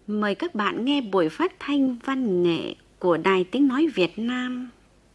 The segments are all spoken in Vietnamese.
Mời các bạn nghe buổi phát thanh văn nghệ của Đài Tiếng Nói Việt Nam.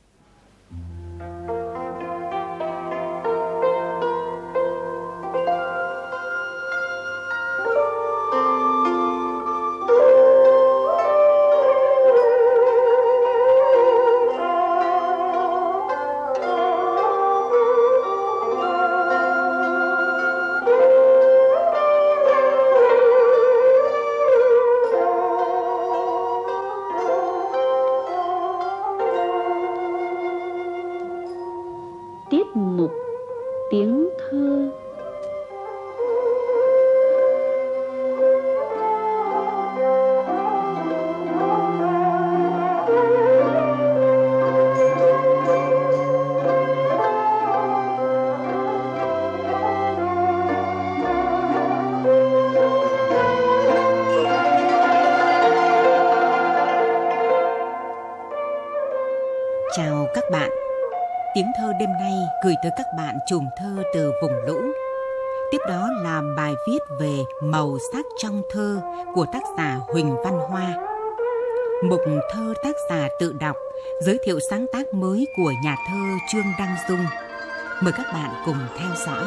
Tiết mục tiếng thơ. Chào các bạn. Tiếng thơ đêm nay gửi tới các bạn chùm thơ từ vùng lũ. Tiếp đó là bài viết về màu sắc trong thơ của tác giả Huỳnh Văn Hoa. Mục thơ tác giả tự đọc giới thiệu sáng tác mới của nhà thơ Trương Đăng Dung. Mời các bạn cùng theo dõi.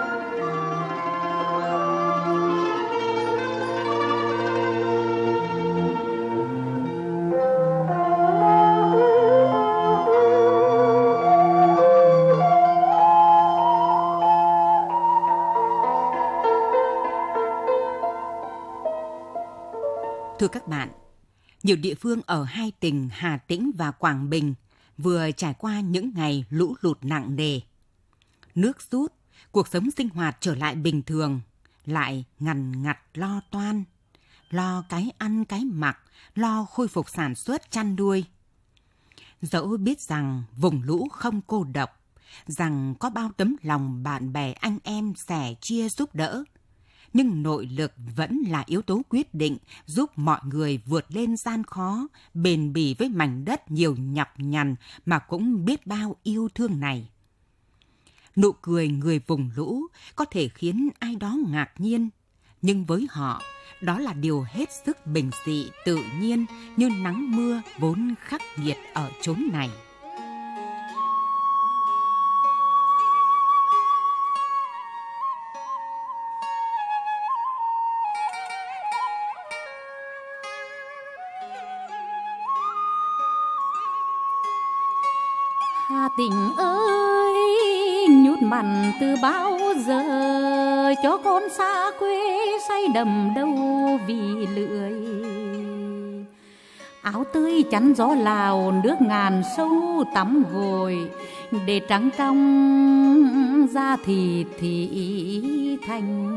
Thưa các bạn, nhiều địa phương ở hai tỉnh Hà Tĩnh và Quảng Bình vừa trải qua những ngày lũ lụt nặng nề. Nước rút, cuộc sống sinh hoạt trở lại bình thường, lại ngần ngật lo toan, lo cái ăn cái mặc, lo khôi phục sản xuất chăn nuôi. Dẫu biết rằng vùng lũ không cô độc, rằng có bao tấm lòng bạn bè anh em sẻ chia giúp đỡ, nhưng nội lực vẫn là yếu tố quyết định giúp mọi người vượt lên gian khó, bền bỉ với mảnh đất nhiều nhọc nhằn mà cũng biết bao yêu thương này. Nụ cười người vùng lũ có thể khiến ai đó ngạc nhiên, nhưng với họ, đó là điều hết sức bình dị, tự nhiên như nắng mưa vốn khắc nghiệt ở chốn này. Hà Tĩnh ơi, nhút mặn từ bao giờ, cho con xa quê say đầm đâu vì lưỡi. Áo tươi chắn gió Lào, nước ngàn sâu tắm gội, để trắng trong da thịt thị thành.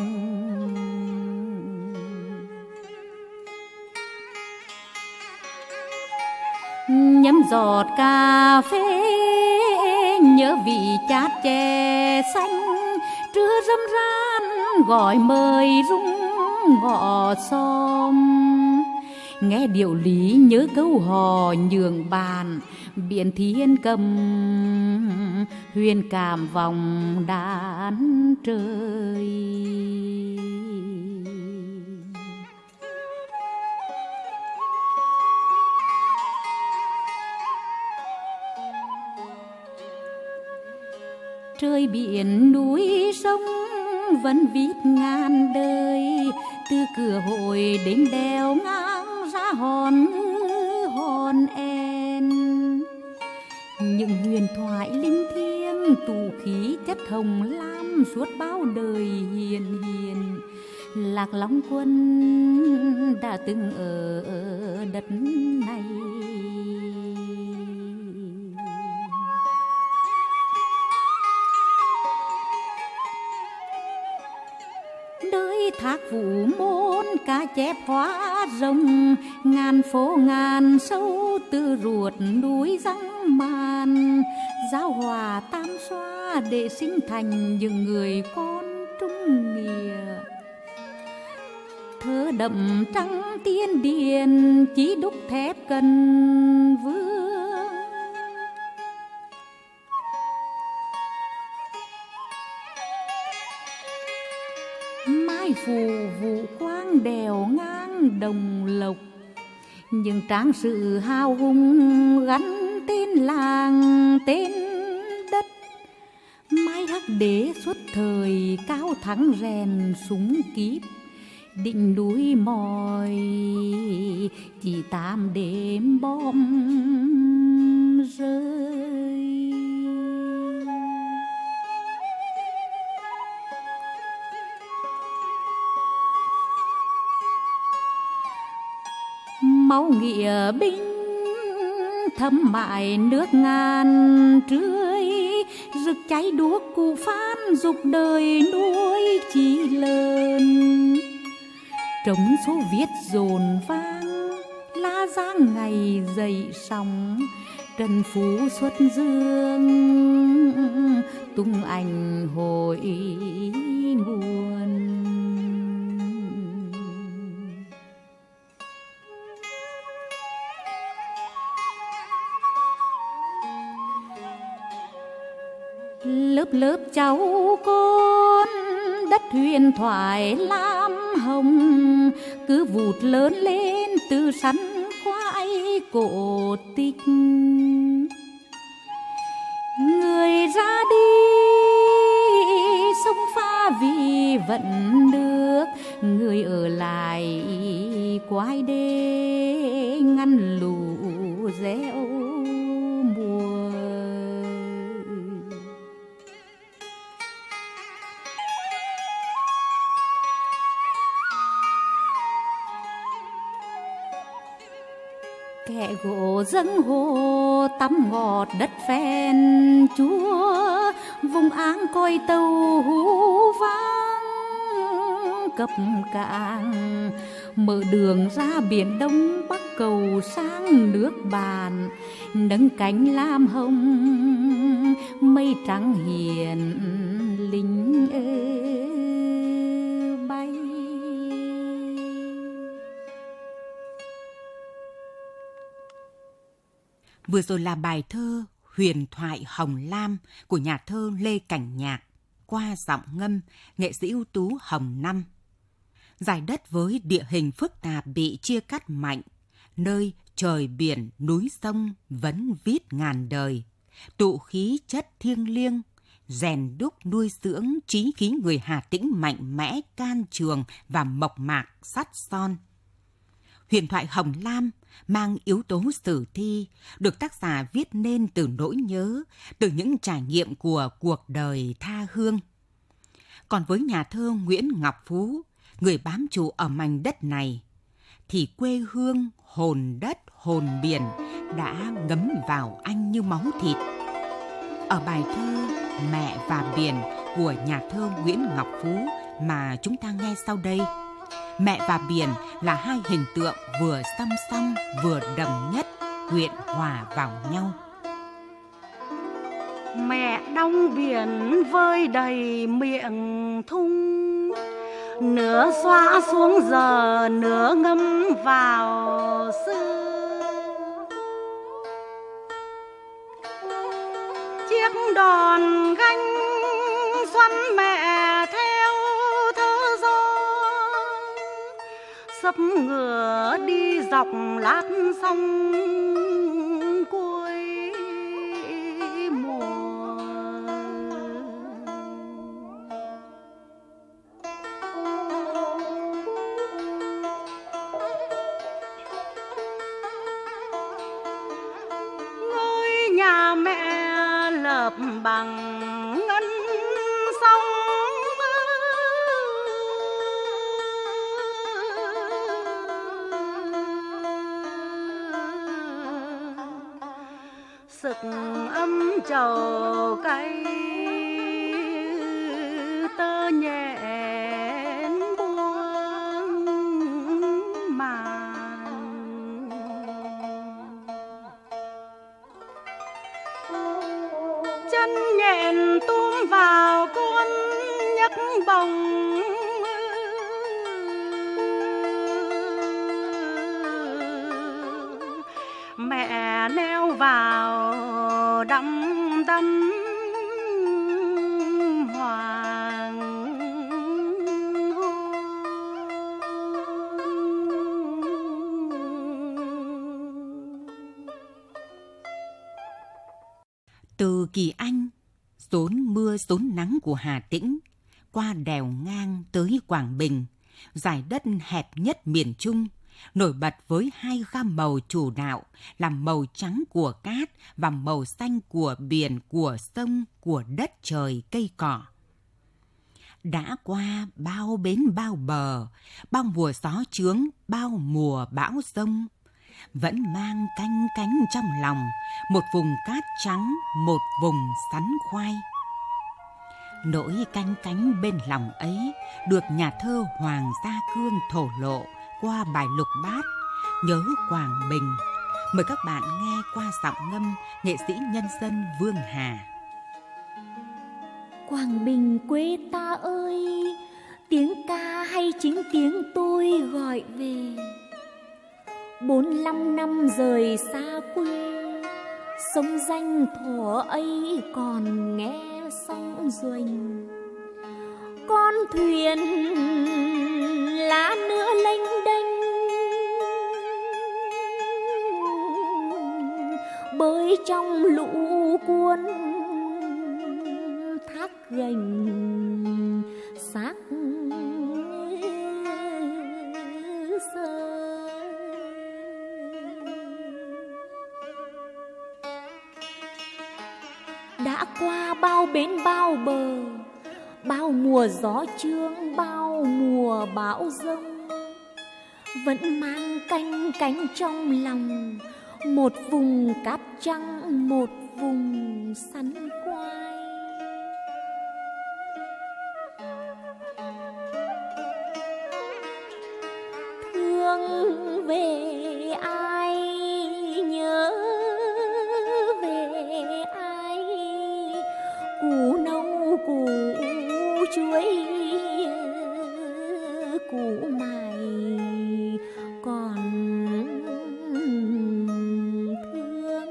Nhấm giọt cà phê, nhớ vị chát chè xanh, trưa râm ran gọi mời rung ngọ xóm. Nghe điệu lý nhớ câu hò nhường bàn, biển thiên cầm huyền cảm vòng đàn trời. Trời biển núi sông vẫn viết ngàn đời, từ cửa hội đến đèo ngang ra hòn ngư hòn en. Những huyền thoại linh thiêng tù khí chất hồng lam suốt bao đời hiền hiền. Lạc Long Quân đã từng ở đất này. Nơi thác Vũ Môn cá chép hóa rồng, ngàn phố ngàn sâu từ ruột núi răng màn. Giao hòa tam xoa để sinh thành những người con trung nghĩa. Thơ đậm trắng tiên điền chỉ đúc thép cần vương. Mai phù vụ quang đèo ngang sáng đồng lộc. Những trang sử hào hùng gắn tên làng tên đất, mai Hắc Đế suốt thời cao thắng rèn súng kíp. Định núi mỏi chỉ 8 đêm bom rơi. Máu nghĩa binh thấm mãi nước ngàn trươi, rực cháy đuốc cụ Phan dục đời nuôi chí lớn. Trống số viết dồn vang La Giang ngày dậy sóng, Trần Phú xuất dương tung ảnh hội nguồn. Lớp lớp cháu con đất huyền thoại lam hồng, cứ vụt lớn lên từ sắn khoái cổ tích. Người ra đi sông pha vì vận nước, người ở lại quái đê ngăn lũ réo mùa. Kẻ gỗ dâng hồ tắm ngọt đất phen chúa, vùng áng coi tàu hú vang cập cảng. Mở đường ra biển Đông Bắc cầu sang nước bạn, nâng cánh lam hồng mây trắng hiền lính bay. Vừa rồi là bài thơ Huyền thoại Hồng Lam của nhà thơ Lê Cảnh Nhạc qua giọng ngâm nghệ sĩ ưu tú Hồng Năm. Dải đất với địa hình phức tạp bị chia cắt mạnh, nơi trời biển núi sông vẫn viết ngàn đời, tụ khí chất thiêng liêng, rèn đúc nuôi dưỡng trí khí người Hà Tĩnh mạnh mẽ, can trường và mộc mạc sắt son. Huyền thoại Hồng Lam mang yếu tố sử thi, được tác giả viết nên từ nỗi nhớ, từ những trải nghiệm của cuộc đời tha hương. Còn với nhà thơ Nguyễn Ngọc Phú, người bám trụ ở mảnh đất này, thì quê hương, hồn đất, hồn biển đã ngấm vào anh như máu thịt. Ở bài thơ Mẹ và Biển của nhà thơ Nguyễn Ngọc Phú mà chúng ta nghe sau đây, mẹ và biển là hai hình tượng vừa song song vừa đồng nhất, quyện hòa vào nhau. Mẹ đong biển vơi đầy miệng thung, nửa xóa xuống giờ nửa ngâm vào xưa. Chiếc đòn gánh xoắn mẹ theo thơ gió, sấp ngựa đi dọc lát sông cuối mùa. Ngôi nhà mẹ lợp bằng ngân sông, sực ấm trầu cay tơ nhện buông màn. Chân nhện túm vào cuốn nhấc bồng, mẹ neo vào đắm đắm hoàng hôn. Từ Kỳ Anh, xốn mưa xốn nắng của Hà Tĩnh, qua đèo ngang tới Quảng Bình, dải đất hẹp nhất miền Trung, nổi bật với hai gam màu chủ đạo là màu trắng của cát và màu xanh của biển, của sông, của đất trời, cây cỏ. Đã qua bao bến bao bờ, bao mùa gió chướng, bao mùa bão giông, vẫn mang canh cánh trong lòng một vùng cát trắng, một vùng sắn khoai. Nỗi canh cánh bên lòng ấy được nhà thơ Hoàng Gia Cương thổ lộ qua bài Lục Bát Nhớ Quảng Bình. Mời các bạn nghe qua giọng ngâm nghệ sĩ nhân dân Vương Hà. Quảng Bình quê ta ơi, tiếng ca hay chính tiếng tôi gọi về. 45 năm rời xa quê, sông danh thuở ấy còn nghe sóng ruềnh. Con thuyền lá nữa lênh đênh, bơi trong lũ cuốn thác gành xác sơ. Đã qua bao bến bao bờ, bao mùa gió chướng, bao mùa bão giông, vẫn mang canh cánh trong lòng một vùng cát trắng, một vùng sắn khoai. Thương về ai, nhớ về ai, củ nâu củ chuối củ mài còn thương.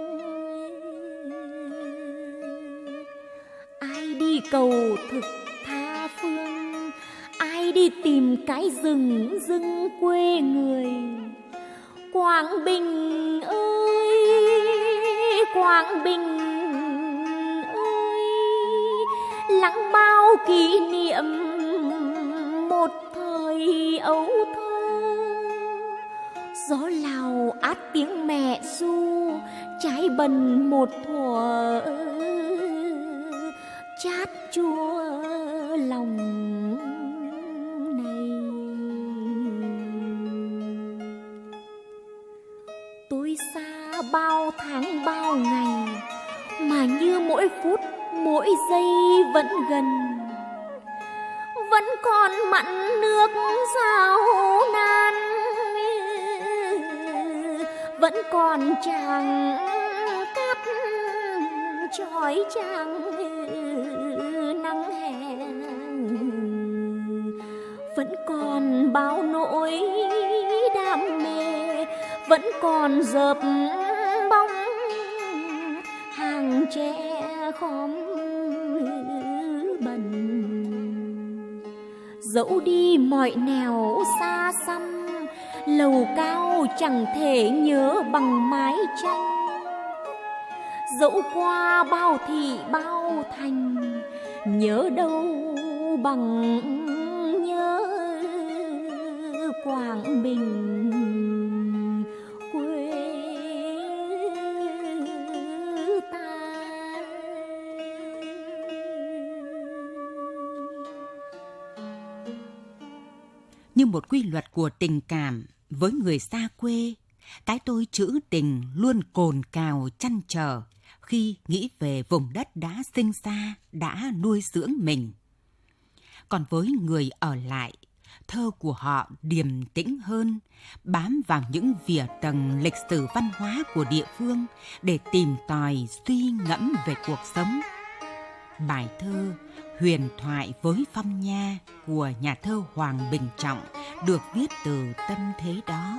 Ai đi cầu thực tha phương, ai đi tìm cái rừng rừng quê người. Quảng Bình ơi, Quảng Bình ơi, lắng bao kỷ niệm một thời ấu thơ. Gió Lào át tiếng mẹ ru, trái bần một thuở chát chua lòng này. Tôi xa bao tháng bao ngày, mà như mỗi phút mỗi giây vẫn gần. Vẫn còn mặn nước rào nan, vẫn còn chàng cát chói chang nắng hè. Vẫn còn bao nỗi đam mê, vẫn còn dợp bóng hàng tre khóm bần. Dẫu đi mọi nẻo xa xăm, lầu cao chẳng thể nhớ bằng mái tranh. Dẫu qua bao thị bao thành, nhớ đâu bằng nhớ Quảng Bình quê ta. Như một quy luật của tình cảm với người xa quê, cái tôi trữ tình luôn cồn cào chăn trở khi nghĩ về vùng đất đã sinh ra, đã nuôi dưỡng mình. Còn với người ở lại, thơ của họ điềm tĩnh hơn, bám vào những vỉa tầng lịch sử văn hóa của địa phương để tìm tòi suy ngẫm về cuộc sống. Bài thơ Huyền thoại với phong nha của nhà thơ Hoàng Bình Trọng được viết từ tâm thế đó.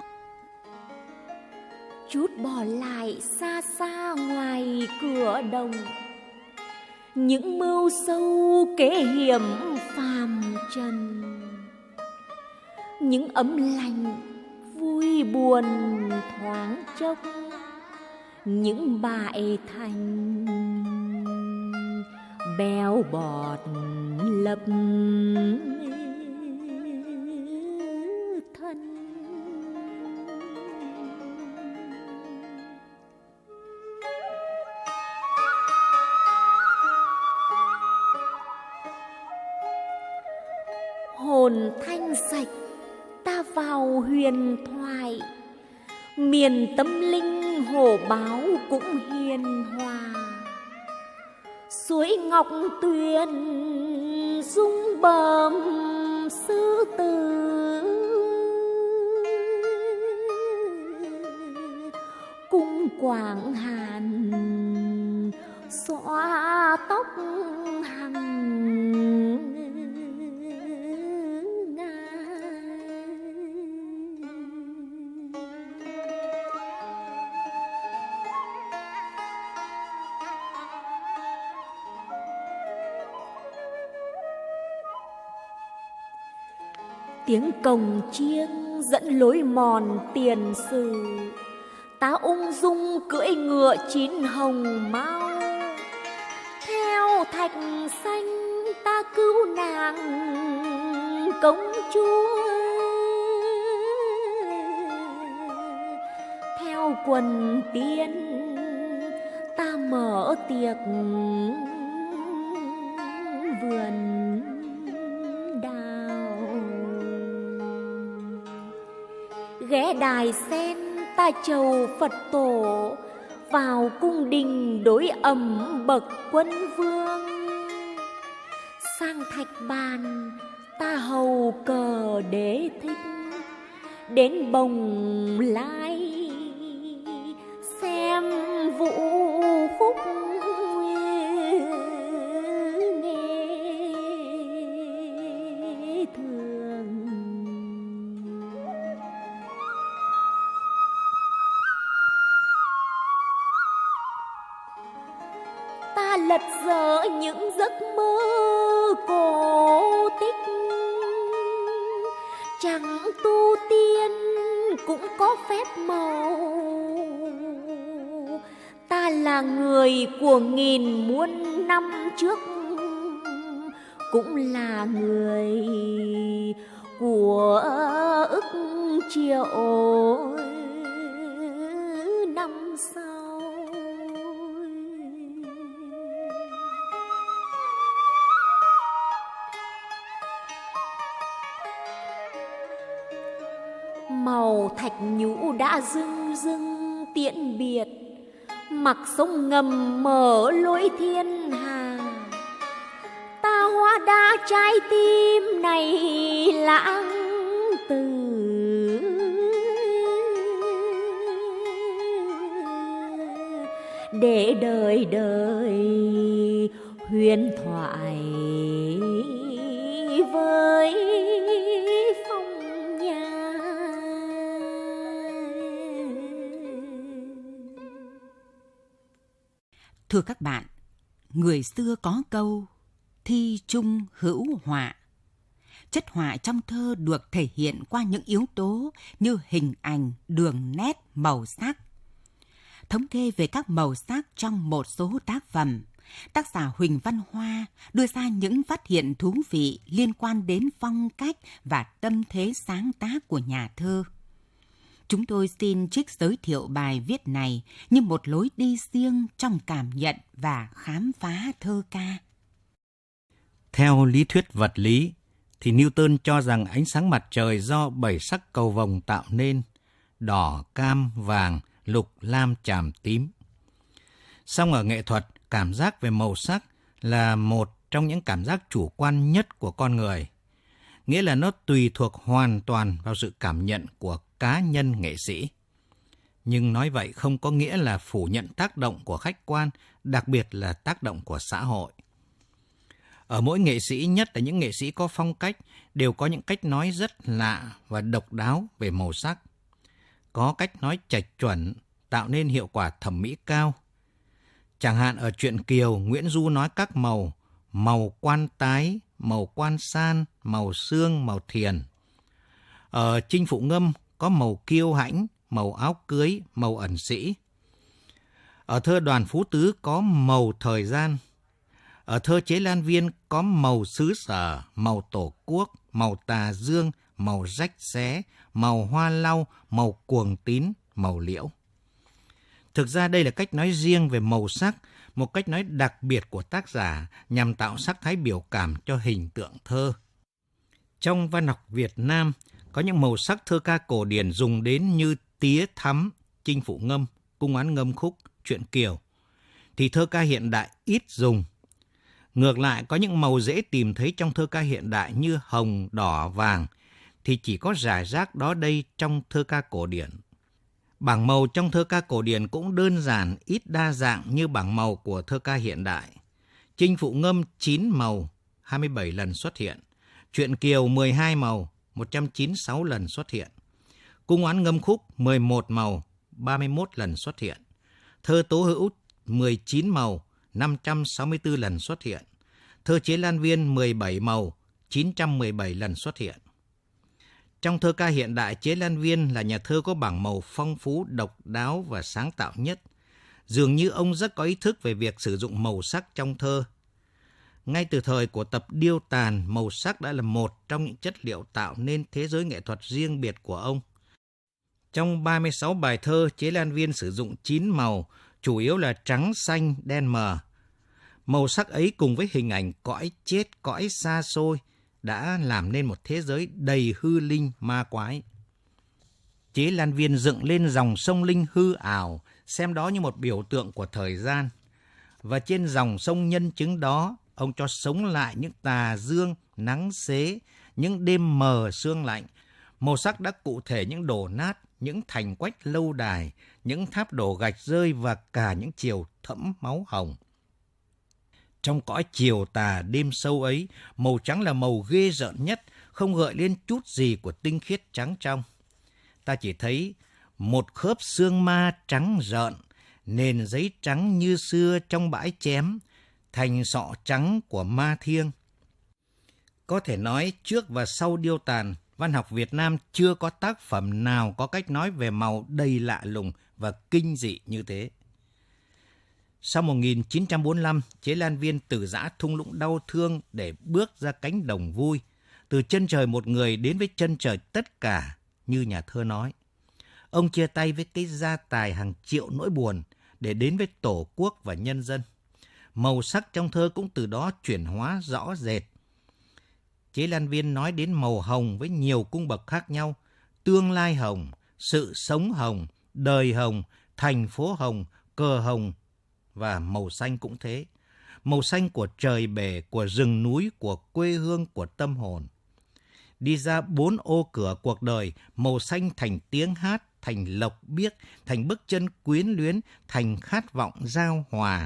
Chút bỏ lại xa xa ngoài cửa đồng, những mưu sâu kế hiểm phàm trần. Những ấm lành vui buồn thoáng chốc, những bại thành béo bọt lập thân. Hồn thanh sạch ta vào huyền thoại, miền tâm linh hổ báo cũng hiền hòa. Suối ngọc tuyền dung bờm sư tử, cung Quảng Hàn xõa tóc hằng tiếng cồng chiêng dẫn lối mòn tiền sử. Ta ung dung cưỡi ngựa chín hồng mau, theo thạch xanh ta cứu nàng công chúa. Theo quần tiên ta mở tiệc vườn đào. Ghé đài sen ta chầu Phật tổ, vào cung đình đối ẩm bậc quân vương. Sang thạch bàn ta hầu cờ đế thích, đến bồng lai xem vũ khúc nghe thường. Ta lật dở những giấc mơ cổ tích, chẳng tu tiên cũng có phép màu. Ta là người của nghìn muôn năm trước, cũng là người của ức triệu năm sau. Màu thạch nhũ đã rưng rưng tiễn biệt, mặc sông ngầm mở lối thiên hà. Ta hóa đá trái tim này lãng từ, để đời đời huyền thoại với phong nha. Thưa các bạn, người xưa có câu thi chung hữu họa. Chất họa trong thơ được thể hiện qua những yếu tố như hình ảnh, đường nét, màu sắc. Thống kê về các màu sắc trong một số tác phẩm, tác giả Huỳnh Văn Hoa đưa ra những phát hiện thú vị liên quan đến phong cách và tâm thế sáng tác của nhà thơ. Chúng tôi xin trích giới thiệu bài viết này như một lối đi riêng trong cảm nhận và khám phá thơ ca. Theo lý thuyết vật lý, thì Newton cho rằng ánh sáng mặt trời do 7 sắc cầu vồng tạo nên: đỏ, cam, vàng, lục, lam, chàm, tím. Song ở nghệ thuật, cảm giác về màu sắc là một trong những cảm giác chủ quan nhất của con người. Nghĩa là nó tùy thuộc hoàn toàn vào sự cảm nhận của cá nhân nghệ sĩ. Nhưng nói vậy không có nghĩa là phủ nhận tác động của khách quan, đặc biệt là tác động của xã hội. Ở mỗi nghệ sĩ, nhất là những nghệ sĩ có phong cách, đều có những cách nói rất lạ và độc đáo về màu sắc. Có cách nói chệch chuẩn, tạo nên hiệu quả thẩm mỹ cao. Chẳng hạn ở truyện Kiều, Nguyễn Du nói các màu: màu quan tái, màu quan san, màu xương, màu thiền. Ở Chinh Phụ Ngâm có màu kiêu hãnh, màu áo cưới, màu ẩn sĩ. Ở thơ Đoàn Phú Tứ có màu thời gian. Ở thơ Chế Lan Viên có màu xứ sở, màu tổ quốc, màu tà dương, màu rách xé, màu hoa lau, màu cuồng tín, màu liễu. Thực ra đây là cách nói riêng về màu sắc, một cách nói đặc biệt của tác giả nhằm tạo sắc thái biểu cảm cho hình tượng thơ. Trong văn học Việt Nam, có những màu sắc thơ ca cổ điển dùng đến như tía thắm, chinh phụ ngâm, cung án ngâm khúc, truyện kiều, thì thơ ca hiện đại ít dùng. Ngược lại, có những màu dễ tìm thấy trong thơ ca hiện đại như hồng, đỏ, vàng, thì chỉ có rải rác đó đây trong thơ ca cổ điển. Bảng màu trong thơ ca cổ điển cũng đơn giản, ít đa dạng như bảng màu của thơ ca hiện đại. Chinh phụ ngâm 9 màu, 27 lần xuất hiện. Truyện kiều 12 màu, 196 lần xuất hiện. Cung án ngâm khúc 11 màu, 31 lần xuất hiện. Thơ tố hữu 19 màu, 564 lần xuất hiện. Thơ Chế Lan Viên 17 màu, 917 lần xuất hiện. Trong thơ ca hiện đại, Chế Lan Viên là nhà thơ có bảng màu phong phú, độc đáo và sáng tạo nhất. Dường như ông rất có ý thức về việc sử dụng màu sắc trong thơ. Ngay từ thời của tập Điêu Tàn, màu sắc đã là một trong những chất liệu tạo nên thế giới nghệ thuật riêng biệt của ông. Trong 36 bài thơ, Chế Lan Viên sử dụng 9 màu, chủ yếu là trắng, xanh, đen mờ. Màu sắc ấy cùng với hình ảnh cõi chết, cõi xa xôi đã làm nên một thế giới đầy hư linh ma quái. Chế Lan Viên dựng lên dòng sông Linh hư ảo, xem đó như một biểu tượng của thời gian. Và trên dòng sông nhân chứng đó, ông cho sống lại những tà dương, nắng xế, những đêm mờ sương lạnh. Màu sắc đã cụ thể những đổ nát, những thành quách lâu đài, những tháp đổ gạch rơi và cả những chiều thẫm máu hồng. Trong cõi chiều tà đêm sâu ấy, màu trắng là màu ghê rợn nhất, không gợi lên chút gì của tinh khiết trắng trong. Ta chỉ thấy một khớp xương ma trắng rợn, nền giấy trắng như xưa trong bãi chém, thành sọ trắng của ma thiêng. Có thể nói trước và sau Điêu Tàn, văn học Việt Nam chưa có tác phẩm nào có cách nói về màu đầy lạ lùng và kinh dị như thế. Sau 1945, Chế Lan Viên từ dã thung lũng đau thương để bước ra cánh đồng vui, từ chân trời một người đến với chân trời tất cả, như nhà thơ nói. Ông chia tay với cái gia tài hàng triệu nỗi buồn để đến với Tổ quốc và nhân dân. Màu sắc trong thơ cũng từ đó chuyển hóa rõ rệt. Chế Lan Viên nói đến màu hồng với nhiều cung bậc khác nhau: tương lai hồng, sự sống hồng, đời hồng, thành phố hồng, cờ hồng, và màu xanh cũng thế. Màu xanh của trời bể, của rừng núi, của quê hương, của tâm hồn. Đi ra 4 ô cửa cuộc đời, màu xanh thành tiếng hát, thành lộc biếc, thành bước chân quyến luyến, thành khát vọng giao hòa.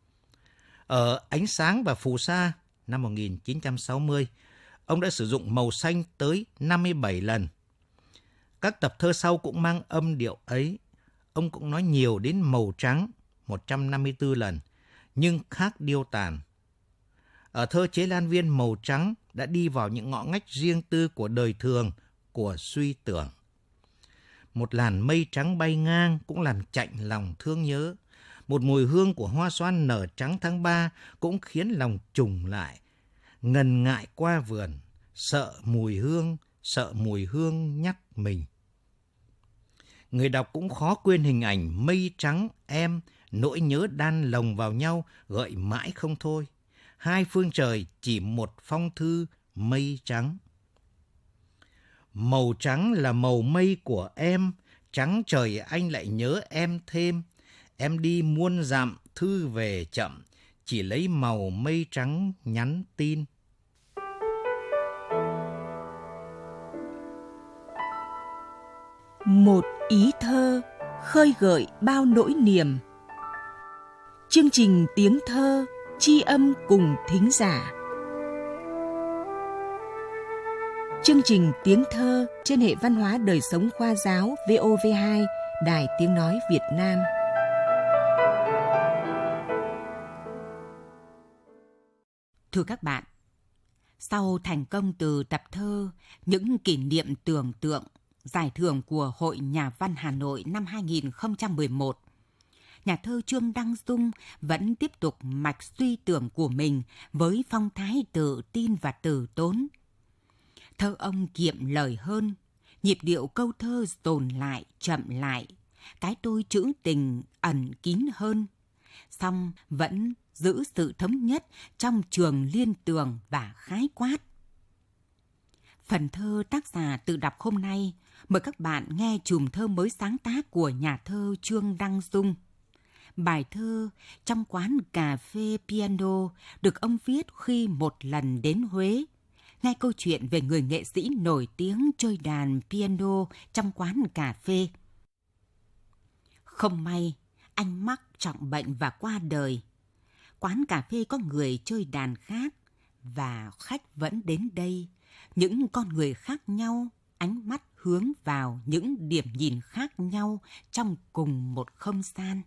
Ở Ánh sáng và Phù sa năm 1960, ông đã sử dụng màu xanh tới 57 lần. Các tập thơ sau cũng mang âm điệu ấy. Ông cũng nói nhiều đến màu trắng 154 lần, nhưng khác Điêu Tàn. Ở thơ Chế Lan Viên, màu trắng đã đi vào những ngõ ngách riêng tư của đời thường, của suy tưởng. Một làn mây trắng bay ngang cũng làm chạnh lòng thương nhớ. Một mùi hương của hoa xoan nở trắng tháng 3 cũng khiến lòng trùng lại. Ngần ngại qua vườn, sợ mùi hương nhắc mình. Người đọc cũng khó quên hình ảnh mây trắng em, nỗi nhớ đan lồng vào nhau, gợi mãi không thôi. Hai phương trời chỉ một phong thư mây trắng. Màu trắng là màu mây của em, trắng trời anh lại nhớ em thêm. Em đi muôn dặm, thư về chậm, chỉ lấy màu mây trắng nhắn tin. Một ý thơ khơi gợi bao nỗi niềm. Chương trình tiếng thơ tri âm cùng thính giả. Chương trình tiếng thơ trên hệ văn hóa đời sống khoa giáo VOV2, Đài Tiếng Nói Việt Nam. Thưa các bạn, sau thành công từ tập thơ Những kỷ niệm tưởng tượng, giải thưởng của Hội Nhà văn Hà Nội năm 2011, nhà thơ Trương Đăng Dung vẫn tiếp tục mạch suy tưởng của mình với phong thái tự tin và từ tốn. Thơ ông kiệm lời hơn, nhịp điệu câu thơ dồn lại, chậm lại, cái tôi trữ tình ẩn kín hơn, song vẫn giữ sự thống nhất trong trường liên tưởng và khái quát. Phần thơ tác giả tự đọc hôm nay, mời các bạn nghe chùm thơ mới sáng tác của nhà thơ Trương Đăng Dung. Bài thơ Trong quán cà phê piano được ông viết khi một lần đến Huế, nghe câu chuyện về người nghệ sĩ nổi tiếng chơi đàn piano trong quán cà phê. Không may, anh mắc trọng bệnh và qua đời. Quán cà phê có người chơi đàn khác, và khách vẫn đến đây. Những con người khác nhau, ánh mắt hướng vào những điểm nhìn khác nhau trong cùng một không gian.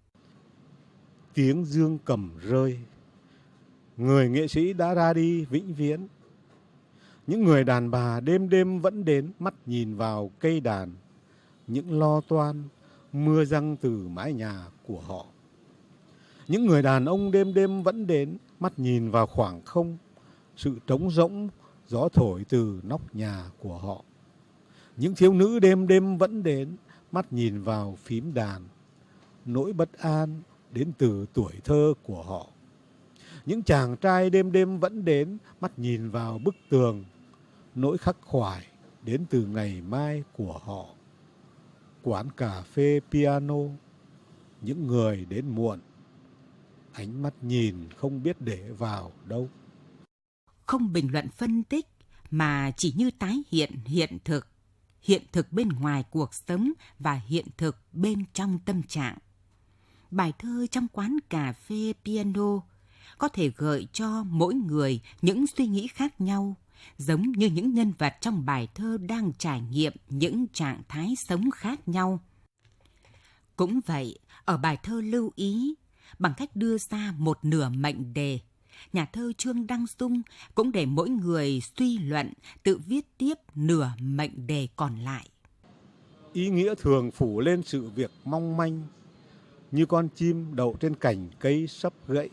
Tiếng dương cầm rơi, người nghệ sĩ đã ra đi vĩnh viễn. Những người đàn bà đêm đêm vẫn đến, mắt nhìn vào cây đàn. Những lo toan, mưa giăng từ mái nhà của họ. Những người đàn ông đêm đêm vẫn đến, mắt nhìn vào khoảng không, sự trống rỗng, gió thổi từ nóc nhà của họ. Những thiếu nữ đêm đêm vẫn đến, mắt nhìn vào phím đàn, nỗi bất an đến từ tuổi thơ của họ. Những chàng trai đêm đêm vẫn đến, mắt nhìn vào bức tường, nỗi khắc khoải đến từ ngày mai của họ. Quán cà phê piano, những người đến muộn, ánh mắt nhìn không biết để vào đâu. Không bình luận phân tích, mà chỉ như tái hiện hiện thực bên ngoài cuộc sống và hiện thực bên trong tâm trạng. Bài thơ Trong quán cà phê piano có thể gợi cho mỗi người những suy nghĩ khác nhau, giống như những nhân vật trong bài thơ đang trải nghiệm những trạng thái sống khác nhau. Cũng vậy, ở bài thơ lưu ý, bằng cách đưa ra một nửa mệnh đề, nhà thơ Trương Đăng Dung cũng để mỗi người suy luận, tự viết tiếp nửa mệnh đề còn lại. Ý nghĩa thường phủ lên sự việc mong manh, như con chim đậu trên cành cây sắp gãy.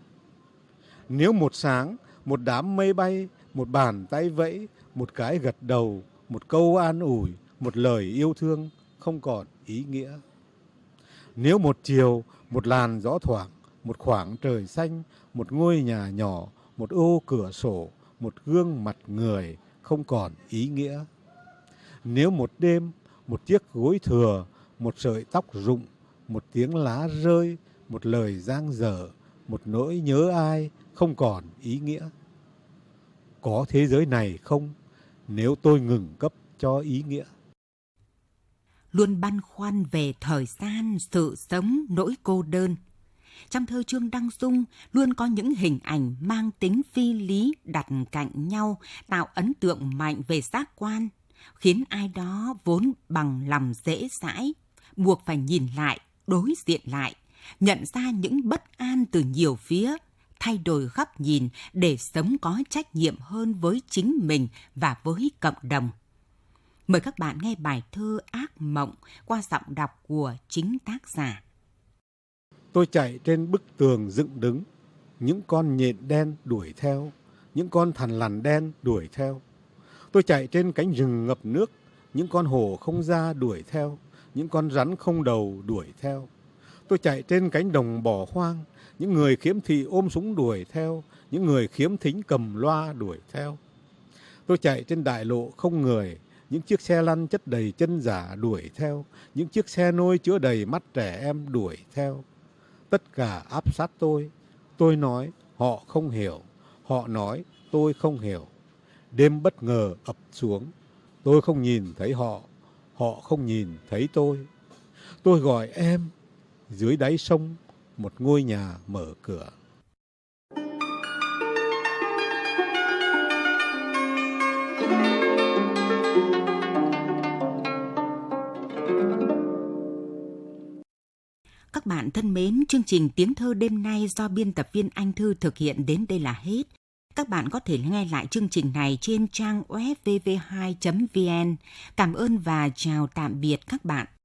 Nếu một sáng, một đám mây bay, một bàn tay vẫy, một cái gật đầu, một câu an ủi, một lời yêu thương không còn ý nghĩa. Nếu một chiều, một làn gió thoảng, một khoảng trời xanh, một ngôi nhà nhỏ, một ô cửa sổ, một gương mặt người không còn ý nghĩa. Nếu một đêm, một chiếc gối thừa, một sợi tóc rụng, một tiếng lá rơi, một lời dang dở, một nỗi nhớ ai không còn ý nghĩa. Có thế giới này không nếu tôi ngừng cấp cho ý nghĩa? Luôn băn khoăn về thời gian, sự sống, nỗi cô đơn. Trong thơ Trương Đăng Dung luôn có những hình ảnh mang tính phi lý đặt cạnh nhau, tạo ấn tượng mạnh về giác quan, khiến ai đó vốn bằng lòng dễ dãi, buộc phải nhìn lại, đối diện lại, nhận ra những bất an từ nhiều phía, thay đổi góc nhìn để sống có trách nhiệm hơn với chính mình và với cộng đồng. Mời các bạn nghe bài thơ Ác Mộng qua giọng đọc của chính tác giả. Tôi chạy trên bức tường dựng đứng, những con nhện đen đuổi theo, những con thằn lằn đen đuổi theo. Tôi chạy trên cánh rừng ngập nước, những con hổ không da đuổi theo, những con rắn không đầu đuổi theo. Tôi chạy trên cánh đồng bỏ hoang, những người khiếm thị ôm súng đuổi theo, những người khiếm thính cầm loa đuổi theo. Tôi chạy trên đại lộ không người, những chiếc xe lăn chất đầy chân giả đuổi theo, những chiếc xe nôi chứa đầy mắt trẻ em đuổi theo. Tất cả áp sát tôi nói họ không hiểu, họ nói tôi không hiểu. Đêm bất ngờ ập xuống, tôi không nhìn thấy họ, họ không nhìn thấy tôi. Tôi gọi em, dưới đáy sông, một ngôi nhà mở cửa. Các bạn thân mến, chương trình Tiếng Thơ đêm nay do biên tập viên Anh Thư thực hiện đến đây là hết. Các bạn có thể nghe lại chương trình này trên trang web vv2.vn. Cảm ơn và chào tạm biệt các bạn.